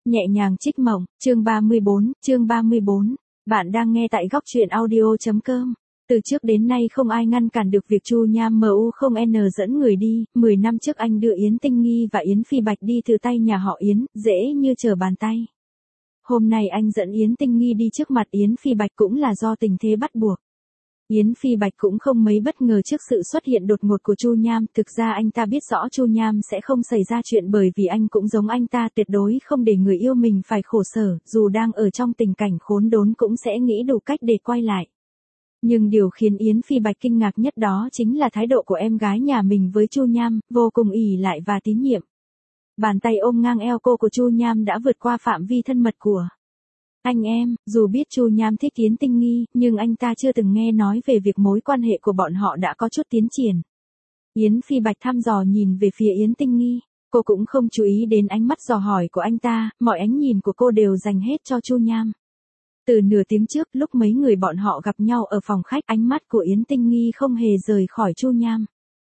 Nhẹ nhàng trích mộng, chương 34. Bạn đang nghe tại góc truyện audio.com. Từ trước đến nay không ai ngăn cản được việc Chu Nham MU0N dẫn người đi, 10 năm trước anh đưa Yến Tinh Nghi và Yến Phi Bạch đi từ tay nhà họ Yến, dễ như trở bàn tay. Hôm nay anh dẫn Yến Tinh Nghi đi trước mặt Yến Phi Bạch cũng là do tình thế bắt buộc. Yến Phi Bạch cũng không mấy bất ngờ trước sự xuất hiện đột ngột của Chu Nham, thực ra anh ta biết rõ Chu Nham sẽ không xảy ra chuyện bởi vì anh cũng giống anh ta tuyệt đối không để người yêu mình phải khổ sở, dù đang ở trong tình cảnh khốn đốn cũng sẽ nghĩ đủ cách để quay lại. Nhưng điều khiến Yến Phi Bạch kinh ngạc nhất đó chính là thái độ của em gái nhà mình với Chu Nham, vô cùng ỷ lại và tín nhiệm. Bàn tay ôm ngang eo cô của Chu Nham đã vượt qua phạm vi thân mật của anh em. Dù biết Chu Nham thích Yến Tinh Nghi, nhưng anh ta chưa từng nghe nói về việc mối quan hệ của bọn họ đã có chút tiến triển. Yến Phi Bạch thăm dò nhìn về phía Yến Tinh Nghi, cô cũng không chú ý đến ánh mắt dò hỏi của anh ta, mọi ánh nhìn của cô đều dành hết cho Chu Nham. Từ nửa tiếng trước, lúc mấy người bọn họ gặp nhau ở phòng khách, ánh mắt của Yến Tinh Nghi không hề rời khỏi Chu Nham.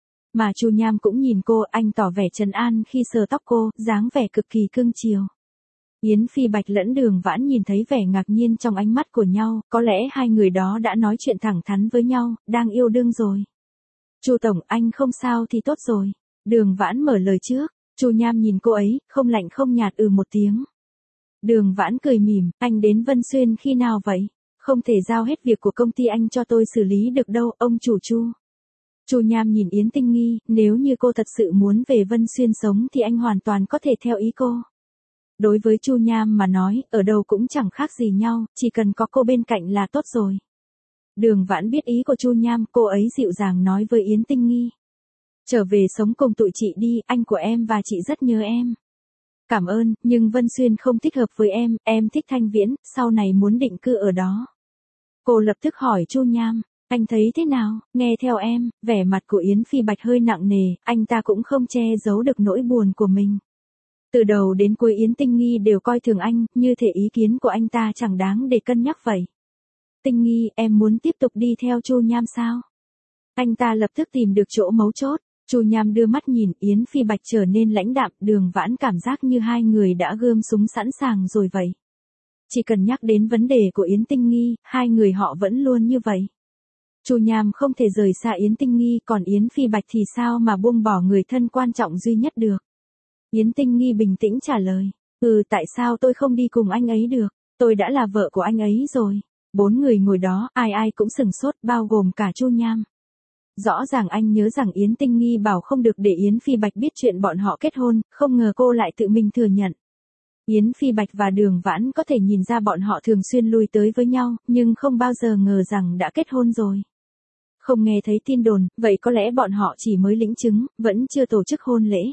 Mà Chu Nham cũng nhìn cô, anh tỏ vẻ trấn an khi sờ tóc cô, dáng vẻ cực kỳ cưng chiều. Yến Phi Bạch lẫn Đường Vãn nhìn thấy vẻ ngạc nhiên trong ánh mắt của nhau, có lẽ hai người đó đã nói chuyện thẳng thắn với nhau, đang yêu đương rồi. Chu tổng, anh không sao thì tốt rồi. Đường Vãn mở lời trước. Chu Nham nhìn cô ấy, không lạnh không nhạt một tiếng. Đường Vãn cười mỉm, anh đến Vân Xuyên khi nào vậy? Không thể giao hết việc của công ty anh cho tôi xử lý được đâu, ông chủ Chu. Chu Nham nhìn Yến Tinh Nghi, nếu như cô thật sự muốn về Vân Xuyên sống thì anh hoàn toàn có thể theo ý cô. Đối với Chu Nham mà nói, ở đâu cũng chẳng khác gì nhau, chỉ cần có cô bên cạnh là tốt rồi. Đường Vãn biết ý của Chu Nham, cô ấy dịu dàng nói với Yến Tinh Nghi. Trở về sống cùng tụi chị đi, anh của em và chị rất nhớ em. Cảm ơn, nhưng Vân Xuyên không thích hợp với em thích Thanh Viễn, sau này muốn định cư ở đó. Cô lập tức hỏi Chu Nham, anh thấy thế nào, nghe theo em. Vẻ mặt của Yến Phi Bạch hơi nặng nề, anh ta cũng không che giấu được nỗi buồn của mình. Từ đầu đến cuối Yến Tinh Nghi đều coi thường anh, như thể ý kiến của anh ta chẳng đáng để cân nhắc vậy. Tinh Nghi, em muốn tiếp tục đi theo Chu Nham sao? Anh ta lập tức tìm được chỗ mấu chốt. Chu Nham đưa mắt nhìn, Yến Phi Bạch trở nên lãnh đạm, Đường Vãn cảm giác như hai người đã gươm súng sẵn sàng rồi vậy. Chỉ cần nhắc đến vấn đề của Yến Tinh Nghi, hai người họ vẫn luôn như vậy. Chu Nham không thể rời xa Yến Tinh Nghi, còn Yến Phi Bạch thì sao mà buông bỏ người thân quan trọng duy nhất được. Yến Tinh Nghi bình tĩnh trả lời, tại sao tôi không đi cùng anh ấy được, tôi đã là vợ của anh ấy rồi. Bốn người ngồi đó, ai cũng sửng sốt, bao gồm cả Chu Nham. Rõ ràng anh nhớ rằng Yến Tinh Nghi bảo không được để Yến Phi Bạch biết chuyện bọn họ kết hôn, không ngờ cô lại tự mình thừa nhận. Yến Phi Bạch và Đường Vãn có thể nhìn ra bọn họ thường xuyên lui tới với nhau, nhưng không bao giờ ngờ rằng đã kết hôn rồi. Không nghe thấy tin đồn, vậy có lẽ bọn họ chỉ mới lĩnh chứng, vẫn chưa tổ chức hôn lễ.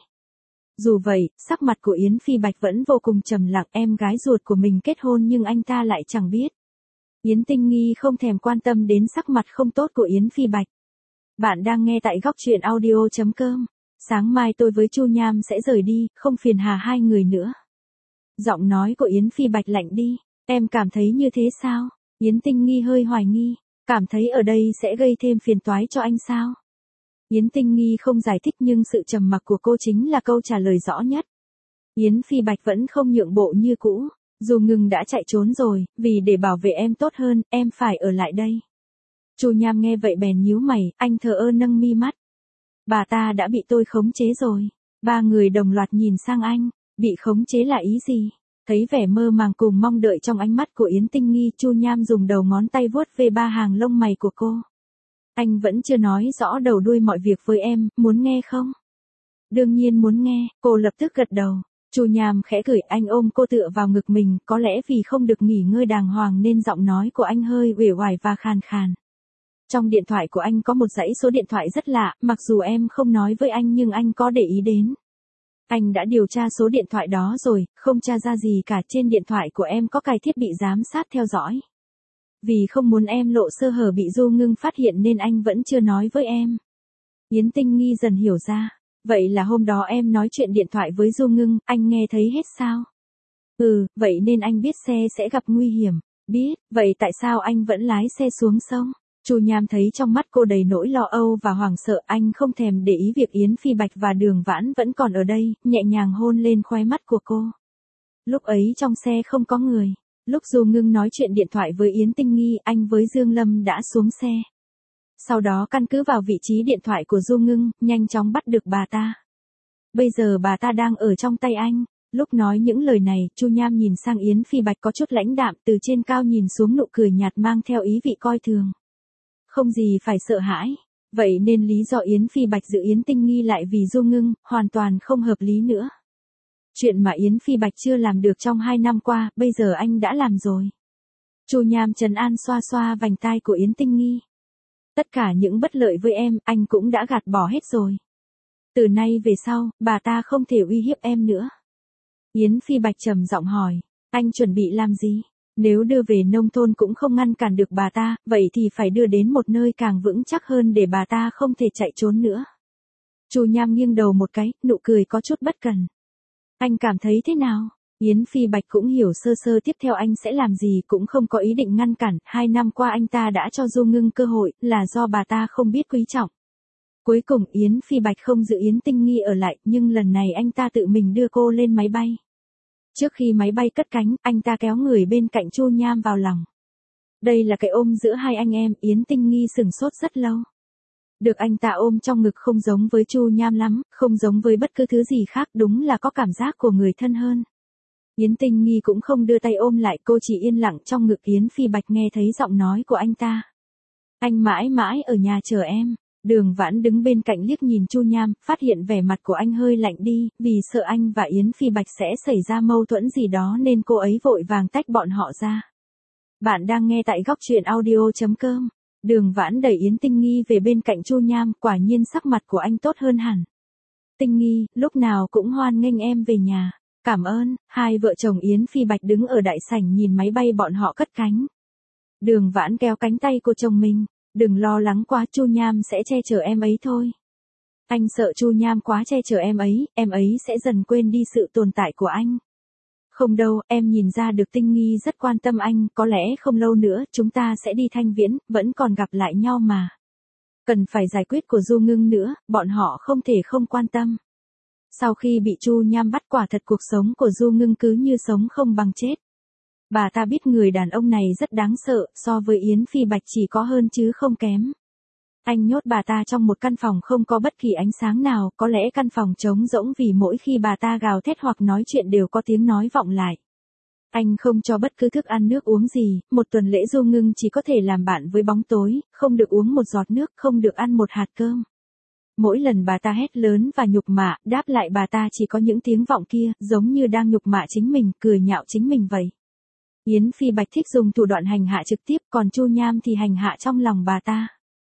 Dù vậy, sắc mặt của Yến Phi Bạch vẫn vô cùng trầm lặng, em gái ruột của mình kết hôn nhưng anh ta lại chẳng biết. Yến Tinh Nghi không thèm quan tâm đến sắc mặt không tốt của Yến Phi Bạch. Bạn đang nghe tại góc truyện audio.com. Sáng mai tôi với Chu Nham sẽ rời đi, không phiền hà hai người nữa. Giọng nói của Yến Phi Bạch lạnh đi. Em cảm thấy như thế sao? Yến Tinh Nghi hơi hoài nghi. Cảm thấy ở đây sẽ gây thêm phiền toái cho anh sao? Yến Tinh Nghi không giải thích nhưng sự trầm mặc của cô chính là câu trả lời rõ nhất. Yến Phi Bạch vẫn không nhượng bộ như cũ. Dù Ngừng đã chạy trốn rồi, vì để bảo vệ em tốt hơn, em phải ở lại đây. Chu Nham nghe vậy bèn nhíu mày, anh thờ ơ nâng mi mắt. Bà ta đã bị tôi khống chế rồi. Ba người đồng loạt nhìn sang anh, bị khống chế là ý gì? Thấy vẻ mơ màng cùng mong đợi trong ánh mắt của Yến Tinh Nghi, Chu Nham dùng đầu ngón tay vuốt về ba hàng lông mày của cô. Anh vẫn chưa nói rõ đầu đuôi mọi việc với em, muốn nghe không? Đương nhiên muốn nghe, cô lập tức gật đầu. Chu Nham khẽ cười, anh ôm cô tựa vào ngực mình, có lẽ vì không được nghỉ ngơi đàng hoàng nên giọng nói của anh hơi uể oải và khàn khàn. Trong điện thoại của anh có một dãy số điện thoại rất lạ, mặc dù em không nói với anh nhưng anh có để ý đến. Anh đã điều tra số điện thoại đó rồi, không tra ra gì cả, trên điện thoại của em có cài thiết bị giám sát theo dõi. Vì không muốn em lộ sơ hở bị Du Ngưng phát hiện nên anh vẫn chưa nói với em. Yến Tinh Nghi dần hiểu ra, vậy là hôm đó em nói chuyện điện thoại với Du Ngưng, anh nghe thấy hết sao? Vậy nên anh biết xe sẽ gặp nguy hiểm. Biết, vậy tại sao anh vẫn lái xe xuống sông? Chu Nham thấy trong mắt cô đầy nỗi lo âu và hoảng sợ, anh không thèm để ý việc Yến Phi Bạch và Đường Vãn vẫn còn ở đây, nhẹ nhàng hôn lên khóe mắt của cô. Lúc ấy trong xe không có người. Lúc Du Ngưng nói chuyện điện thoại với Yến Tinh Nghi, anh với Dương Lâm đã xuống xe. Sau đó căn cứ vào vị trí điện thoại của Du Ngưng, nhanh chóng bắt được bà ta. Bây giờ bà ta đang ở trong tay anh. Lúc nói những lời này, Chu Nham nhìn sang Yến Phi Bạch có chút lãnh đạm, từ trên cao nhìn xuống nụ cười nhạt mang theo ý vị coi thường. Không gì phải sợ hãi. Vậy nên lý do Yến Phi Bạch giữ Yến Tinh Nghi lại vì Du Ngưng, hoàn toàn không hợp lý nữa. Chuyện mà Yến Phi Bạch chưa làm được trong 2 năm qua, bây giờ anh đã làm rồi. Chu Nham trấn an xoa xoa vành tai của Yến Tinh Nghi. Tất cả những bất lợi với em, anh cũng đã gạt bỏ hết rồi. Từ nay về sau, bà ta không thể uy hiếp em nữa. Yến Phi Bạch trầm giọng hỏi, anh chuẩn bị làm gì? Nếu đưa về nông thôn cũng không ngăn cản được bà ta, vậy thì phải đưa đến một nơi càng vững chắc hơn để bà ta không thể chạy trốn nữa. Chu Nham nghiêng đầu một cái, nụ cười có chút bất cần. Anh cảm thấy thế nào? Yến Phi Bạch cũng hiểu sơ sơ tiếp theo anh sẽ làm gì, cũng không có ý định ngăn cản. 2 năm qua anh ta đã cho Du Ngưng cơ hội, là do bà ta không biết quý trọng. Cuối cùng Yến Phi Bạch không giữ Yến Tinh Nghi ở lại, nhưng lần này anh ta tự mình đưa cô lên máy bay. Trước khi máy bay cất cánh, anh ta kéo người bên cạnh Chu Nham vào lòng. Đây là cái ôm giữa hai anh em, Yến Tinh Nghi sửng sốt rất lâu. Được anh ta ôm trong ngực không giống với Chu Nham lắm, không giống với bất cứ thứ gì khác, đúng là có cảm giác của người thân hơn. Yến Tinh Nghi cũng không đưa tay ôm lại, cô chỉ yên lặng trong ngực Yến Phi Bạch nghe thấy giọng nói của anh ta. Anh mãi mãi ở nhà chờ em. Đường Vãn đứng bên cạnh liếc nhìn Chu Nham, phát hiện vẻ mặt của anh hơi lạnh đi, vì sợ anh và Yến Phi Bạch sẽ xảy ra mâu thuẫn gì đó nên cô ấy vội vàng tách bọn họ ra. Bạn đang nghe tại góc truyện audio.com. Đường Vãn đẩy Yến Tinh Nghi về bên cạnh Chu Nham, quả nhiên sắc mặt của anh tốt hơn hẳn. Tinh Nghi, lúc nào cũng hoan nghênh em về nhà. Cảm ơn. Hai vợ chồng Yến Phi Bạch đứng ở đại sảnh nhìn máy bay bọn họ cất cánh. Đường Vãn kéo cánh tay của chồng mình. Đừng lo lắng quá, Chu Nham sẽ che chở em ấy thôi. Anh sợ Chu Nham quá che chở em ấy sẽ dần quên đi sự tồn tại của anh. Không đâu, em nhìn ra được Tinh Nghi rất quan tâm anh, có lẽ không lâu nữa chúng ta sẽ đi Thanh Viễn, vẫn còn gặp lại nhau mà. Cần phải giải quyết của Du Ngưng nữa, bọn họ không thể không quan tâm. Sau khi bị Chu Nham bắt, quả thật cuộc sống của Du Ngưng cứ như sống không bằng chết. Bà ta biết người đàn ông này rất đáng sợ, so với Yến Phi Bạch chỉ có hơn chứ không kém. Anh nhốt bà ta trong một căn phòng không có bất kỳ ánh sáng nào, có lẽ căn phòng trống rỗng vì mỗi khi bà ta gào thét hoặc nói chuyện đều có tiếng nói vọng lại. Anh không cho bất cứ thức ăn nước uống gì, một tuần lễ Du Ngưng chỉ có thể làm bạn với bóng tối, không được uống một giọt nước, không được ăn một hạt cơm. Mỗi lần bà ta hét lớn và nhục mạ, đáp lại bà ta chỉ có những tiếng vọng kia, giống như đang nhục mạ chính mình, cười nhạo chính mình vậy. Yến Phi Bạch thích dùng thủ đoạn hành hạ trực tiếp, còn Chu Nham thì hành hạ trong lòng bà ta.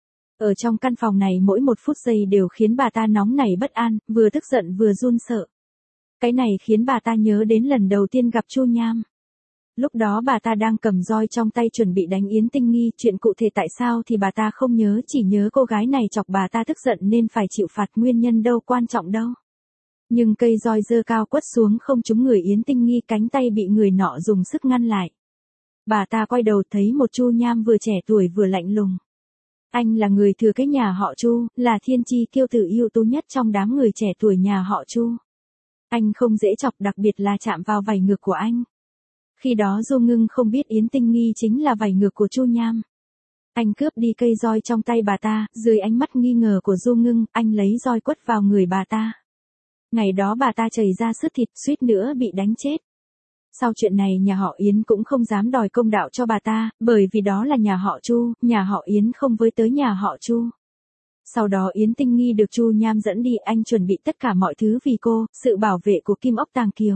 Ở trong căn phòng này mỗi một phút giây đều khiến bà ta nóng nảy bất an, vừa tức giận vừa run sợ. Cái này khiến bà ta nhớ đến lần đầu tiên gặp Chu Nham. Lúc đó bà ta đang cầm roi trong tay chuẩn bị đánh Yến Tinh Nghi, chuyện cụ thể tại sao thì bà ta không nhớ, chỉ nhớ cô gái này chọc bà ta tức giận nên phải chịu phạt, nguyên nhân đâu quan trọng đâu. Nhưng cây roi giơ cao quất xuống không trúng người Yến Tinh Nghi, cánh tay bị người nọ dùng sức ngăn lại. Bà ta quay đầu thấy một Chu Nham vừa trẻ tuổi vừa lạnh lùng. Anh là người thừa kế nhà họ Chu, là thiên chi kiêu tử ưu tú nhất trong đám người trẻ tuổi nhà họ Chu. Anh không dễ chọc, đặc biệt là chạm vào vảy ngược của anh. Khi đó Du Ngưng không biết Yến Tinh Nghi chính là vảy ngược của Chu Nham. Anh cướp đi cây roi trong tay bà ta, dưới ánh mắt nghi ngờ của Du Ngưng, anh lấy roi quất vào người bà ta. Ngày đó bà ta chảy ra sứt thịt, suýt nữa bị đánh chết. Sau chuyện này nhà họ Yến cũng không dám đòi công đạo cho bà ta, bởi vì đó là nhà họ Chu, nhà họ Yến không với tới nhà họ Chu. Sau đó Yến Tinh Nghi được Chu Nham dẫn đi, anh chuẩn bị tất cả mọi thứ vì cô, sự bảo vệ của Kim Ốc Tàng Kiều.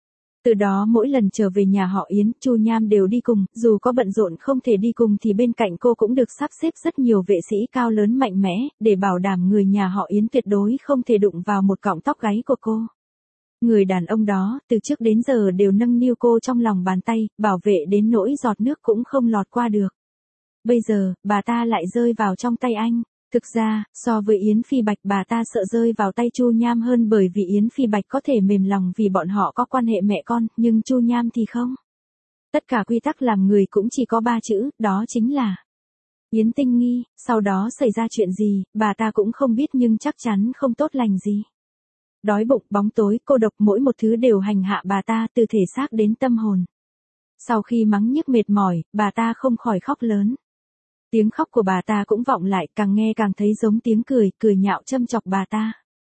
Từ đó mỗi lần trở về nhà họ Yến, Chu Nham đều đi cùng, dù có bận rộn không thể đi cùng thì bên cạnh cô cũng được sắp xếp rất nhiều vệ sĩ cao lớn mạnh mẽ, để bảo đảm người nhà họ Yến tuyệt đối không thể đụng vào một cọng tóc gáy của cô. Người đàn ông đó, từ trước đến giờ đều nâng niu cô trong lòng bàn tay, bảo vệ đến nỗi giọt nước cũng không lọt qua được. Bây giờ, bà ta lại rơi vào trong tay anh. Thực ra, so với Yến Phi Bạch bà ta sợ rơi vào tay Chu Nham hơn, bởi vì Yến Phi Bạch có thể mềm lòng vì bọn họ có quan hệ mẹ con, nhưng Chu Nham thì không. Tất cả quy tắc làm người cũng chỉ có 3 chữ, đó chính là Yến Tinh Nghi. Sau đó xảy ra chuyện gì, bà ta cũng không biết nhưng chắc chắn không tốt lành gì. Đói bụng, bóng tối, cô độc mỗi một thứ đều hành hạ bà ta từ thể xác đến tâm hồn. Sau khi mắng nhiếc mệt mỏi, bà ta không khỏi khóc lớn. Tiếng khóc của bà ta cũng vọng lại, càng nghe càng thấy giống tiếng cười, cười nhạo châm chọc bà ta.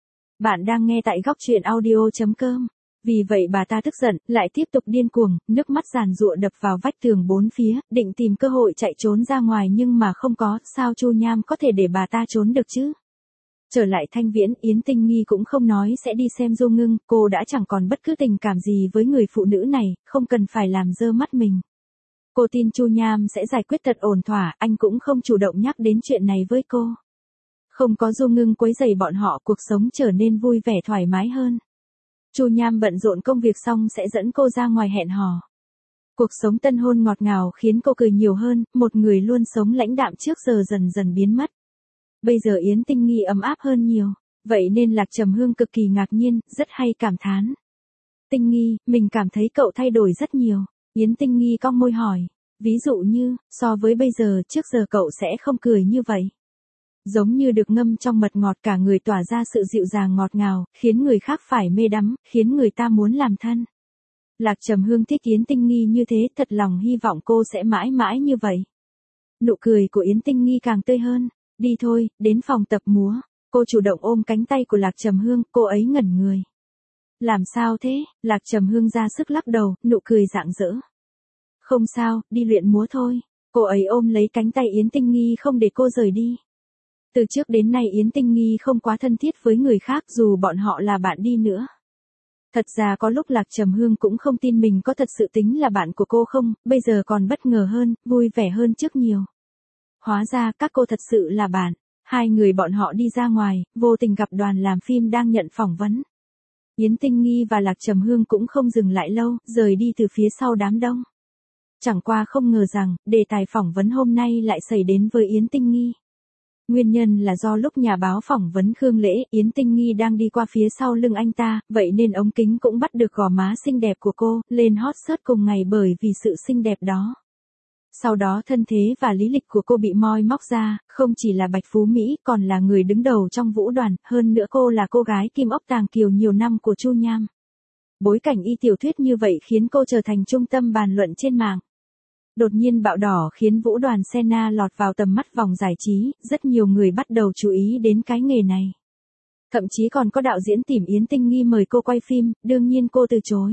Bạn đang nghe tại góc truyện audio.com. Vì vậy bà ta tức giận, lại tiếp tục điên cuồng, nước mắt giàn giụa đập vào vách tường bốn phía, định tìm cơ hội chạy trốn ra ngoài nhưng mà không có, sao Chu Nham có thể để bà ta trốn được chứ? Trở lại Thanh Viễn, Yến Tinh Nghi cũng không nói sẽ đi xem Du Ngưng, cô đã chẳng còn bất cứ tình cảm gì với người phụ nữ này, không cần phải làm dơ mắt mình. Cô tin Chu Nham sẽ giải quyết thật ổn thỏa, anh cũng không chủ động nhắc đến chuyện này với cô. Không có Du Ngưng quấy rầy bọn họ, cuộc sống trở nên vui vẻ thoải mái hơn. Chu Nham bận rộn công việc xong sẽ dẫn cô ra ngoài hẹn hò. Cuộc sống tân hôn ngọt ngào khiến cô cười nhiều hơn, một người luôn sống lãnh đạm trước giờ dần dần biến mất. Bây giờ Yến Tinh Nghi ấm áp hơn nhiều, vậy nên Lạc Trầm Hương cực kỳ ngạc nhiên, rất hay cảm thán. Tinh Nghi, mình cảm thấy cậu thay đổi rất nhiều. Yến Tinh Nghi cong môi hỏi, ví dụ như, so với bây giờ trước giờ cậu sẽ không cười như vậy. Giống như được ngâm trong mật ngọt cả người tỏa ra sự dịu dàng ngọt ngào, khiến người khác phải mê đắm, khiến người ta muốn làm thân. Lạc Trầm Hương thích Yến Tinh Nghi như thế, thật lòng hy vọng cô sẽ mãi mãi như vậy. Nụ cười của Yến Tinh Nghi càng tươi hơn. Đi thôi, đến phòng tập múa. Cô chủ động ôm cánh tay của Lạc Trầm Hương, cô ấy ngẩn người. Làm sao thế? Lạc Trầm Hương ra sức lắc đầu, nụ cười rạng rỡ. Không sao, đi luyện múa thôi. Cô ấy ôm lấy cánh tay Yến Tinh Nghi không để cô rời đi. Từ trước đến nay Yến Tinh Nghi không quá thân thiết với người khác dù bọn họ là bạn đi nữa. Thật ra có lúc Lạc Trầm Hương cũng không tin mình có thật sự tính là bạn của cô không, bây giờ còn bất ngờ hơn, vui vẻ hơn trước nhiều. Hóa ra các cô thật sự là bạn. Hai người bọn họ đi ra ngoài, vô tình gặp đoàn làm phim đang nhận phỏng vấn. Yến Tinh Nghi và Lạc Trầm Hương cũng không dừng lại lâu, rời đi từ phía sau đám đông. Chẳng qua không ngờ rằng, đề tài phỏng vấn hôm nay lại xảy đến với Yến Tinh Nghi. Nguyên nhân là do lúc nhà báo phỏng vấn Khương Lễ, Yến Tinh Nghi đang đi qua phía sau lưng anh ta, vậy nên ống kính cũng bắt được gò má xinh đẹp của cô, lên hot search cùng ngày bởi vì sự xinh đẹp đó. Sau đó thân thế và lý lịch của cô bị moi móc ra, không chỉ là Bạch Phú Mỹ, còn là người đứng đầu trong vũ đoàn, hơn nữa cô là cô gái Kim Ốc Tàng Kiều nhiều năm của Chu Nham. Bối cảnh y tiểu thuyết như vậy khiến cô trở thành trung tâm bàn luận trên mạng. Đột nhiên bạo đỏ khiến vũ đoàn Senna lọt vào tầm mắt vòng giải trí, rất nhiều người bắt đầu chú ý đến cái nghề này. Thậm chí còn có đạo diễn tìm Yến Tinh Nghi mời cô quay phim, đương nhiên cô từ chối.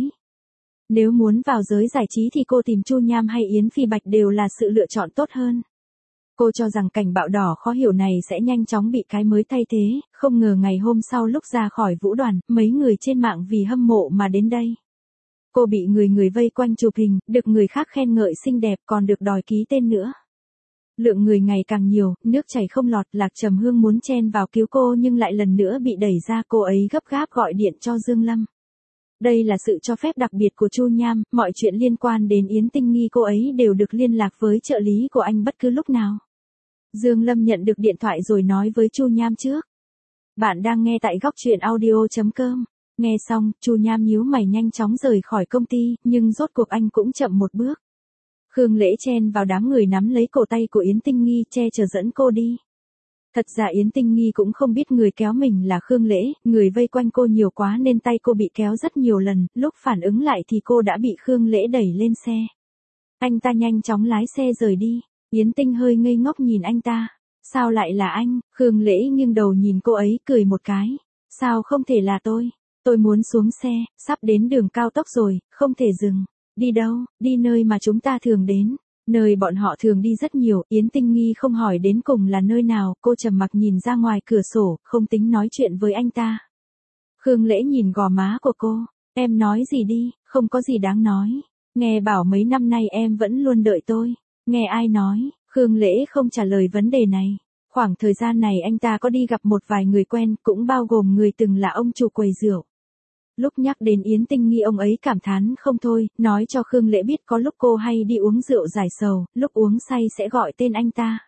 Nếu muốn vào giới giải trí thì cô tìm Chu Nham hay Yến Phi Bạch đều là sự lựa chọn tốt hơn. Cô cho rằng cảnh bạo đỏ khó hiểu này sẽ nhanh chóng bị cái mới thay thế, không ngờ ngày hôm sau lúc ra khỏi vũ đoàn, mấy người trên mạng vì hâm mộ mà đến đây. Cô bị người vây quanh chụp hình, được người khác khen ngợi xinh đẹp còn được đòi ký tên nữa. Lượng người ngày càng nhiều, nước chảy không lọt, Lạc Trầm Hương muốn chen vào cứu cô nhưng lại lần nữa bị đẩy ra, cô ấy gấp gáp gọi điện cho Dương Lâm. Đây là sự cho phép đặc biệt của Chu Nham, mọi chuyện liên quan đến Yến Tinh Nghi cô ấy đều được liên lạc với trợ lý của anh bất cứ lúc nào. Dương Lâm nhận được điện thoại rồi nói với Chu Nham trước. Bạn đang nghe tại góc truyện audio.com. Nghe xong, Chu Nham nhíu mày nhanh chóng rời khỏi công ty, nhưng rốt cuộc anh cũng chậm một bước. Khương Lễ chen vào đám người nắm lấy cổ tay của Yến Tinh Nghi che chở dẫn cô đi. Thật ra Yến Tinh Nghi cũng không biết người kéo mình là Khương Lễ, người vây quanh cô nhiều quá nên tay cô bị kéo rất nhiều lần, lúc phản ứng lại thì cô đã bị Khương Lễ đẩy lên xe. Anh ta nhanh chóng lái xe rời đi, Yến Tinh hơi ngây ngốc nhìn anh ta. Sao lại là anh? Khương Lễ nghiêng đầu nhìn cô ấy cười một cái. Sao không thể là tôi? Tôi muốn xuống xe, sắp đến đường cao tốc rồi, không thể dừng. Đi đâu? Đi nơi mà chúng ta thường đến. Nơi bọn họ thường đi rất nhiều, Yến Tinh Nghi không hỏi đến cùng là nơi nào, cô trầm mặc nhìn ra ngoài cửa sổ, không tính nói chuyện với anh ta. Khương Lễ nhìn gò má của cô, em nói gì đi, không có gì đáng nói. Nghe bảo mấy năm nay em vẫn luôn đợi tôi. Nghe ai nói, Khương Lễ không trả lời vấn đề này. Khoảng thời gian này anh ta có đi gặp một vài người quen, cũng bao gồm người từng là ông chủ quầy rượu. Lúc nhắc đến Yến Tinh Nghi ông ấy cảm thán không thôi, nói cho Khương Lễ biết có lúc cô hay đi uống rượu giải sầu, lúc uống say sẽ gọi tên anh ta.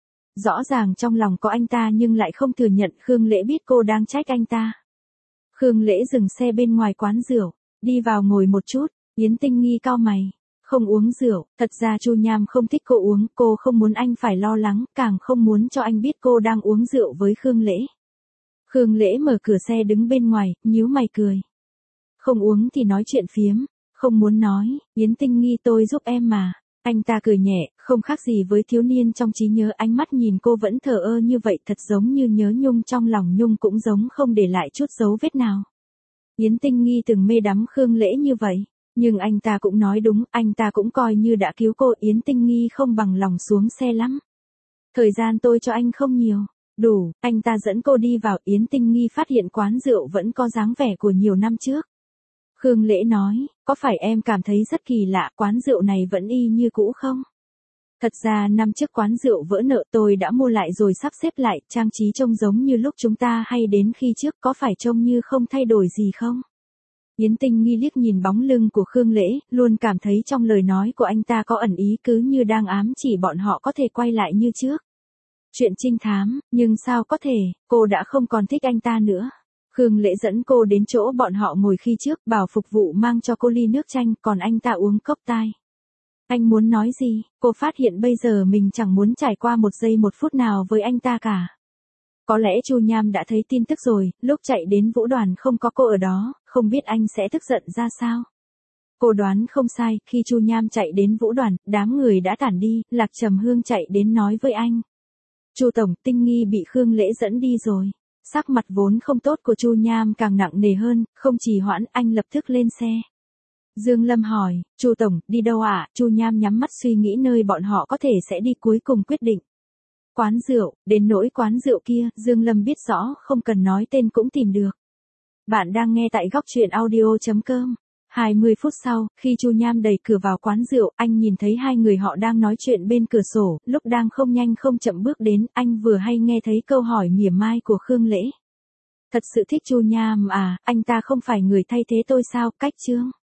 Rõ ràng trong lòng có anh ta nhưng lại không thừa nhận, Khương Lễ biết cô đang trách anh ta. Khương Lễ dừng xe bên ngoài quán rượu, đi vào ngồi một chút, Yến Tinh Nghi cau mày. Không uống rượu, thật ra Chu Nham không thích cô uống, cô không muốn anh phải lo lắng, càng không muốn cho anh biết cô đang uống rượu với Khương Lễ. Khương Lễ mở cửa xe đứng bên ngoài, nhíu mày cười. Không uống thì nói chuyện phiếm, không muốn nói, Yến Tinh Nghi tôi giúp em mà. Anh ta cười nhẹ, không khác gì với thiếu niên trong trí nhớ, ánh mắt nhìn cô vẫn thờ ơ như vậy, thật giống như nhớ nhung trong lòng nhung cũng giống không để lại chút dấu vết nào. Yến Tinh Nghi từng mê đắm Khương Lễ như vậy, nhưng anh ta cũng nói đúng, anh ta cũng coi như đã cứu cô. Yến Tinh Nghi không bằng lòng xuống xe lắm. Thời gian tôi cho anh không nhiều. Đủ, anh ta dẫn cô đi vào. Yến Tinh Nghi phát hiện quán rượu vẫn có dáng vẻ của nhiều năm trước. Khương Lễ nói, có phải em cảm thấy rất kỳ lạ, quán rượu này vẫn y như cũ không? Thật ra năm trước quán rượu vỡ nợ tôi đã mua lại rồi sắp xếp lại, trang trí trông giống như lúc chúng ta hay đến khi trước, có phải trông như không thay đổi gì không? Yến Tinh Nghi liếc nhìn bóng lưng của Khương Lễ, luôn cảm thấy trong lời nói của anh ta có ẩn ý, cứ như đang ám chỉ bọn họ có thể quay lại như trước. Chuyện trinh thám, nhưng sao có thể, cô đã không còn thích anh ta nữa. Khương Lễ dẫn cô đến chỗ bọn họ ngồi khi trước, bảo phục vụ mang cho cô ly nước chanh, còn anh ta uống cốc tai. Anh muốn nói gì? Cô phát hiện bây giờ mình chẳng muốn trải qua một giây một phút nào với anh ta cả. Có lẽ Chu Nham đã thấy tin tức rồi, lúc chạy đến vũ đoàn không có cô ở đó, không biết anh sẽ tức giận ra sao. Cô đoán không sai, khi Chu Nham chạy đến vũ đoàn, đám người đã tản đi, Lạc Trầm Hương chạy đến nói với anh. Chu tổng, Tinh Nghi bị Khương Lễ dẫn đi rồi. Sắc mặt vốn không tốt của Chu Nham càng nặng nề hơn, không trì hoãn, anh lập tức lên xe. Dương Lâm hỏi, Chu tổng, đi đâu ạ? Chu Nham nhắm mắt suy nghĩ nơi bọn họ có thể sẽ đi, cuối cùng quyết định. Quán rượu, đến nỗi quán rượu kia, Dương Lâm biết rõ, không cần nói tên cũng tìm được. Bạn đang nghe tại góc truyện audio.com. 20 phút sau, khi Chu Nham đẩy cửa vào quán rượu, anh nhìn thấy hai người họ đang nói chuyện bên cửa sổ, lúc đang không nhanh không chậm bước đến, anh vừa hay nghe thấy câu hỏi mỉa mai của Khương Lễ. Thật sự thích Chu Nham à, anh ta không phải người thay thế tôi sao, cách chương.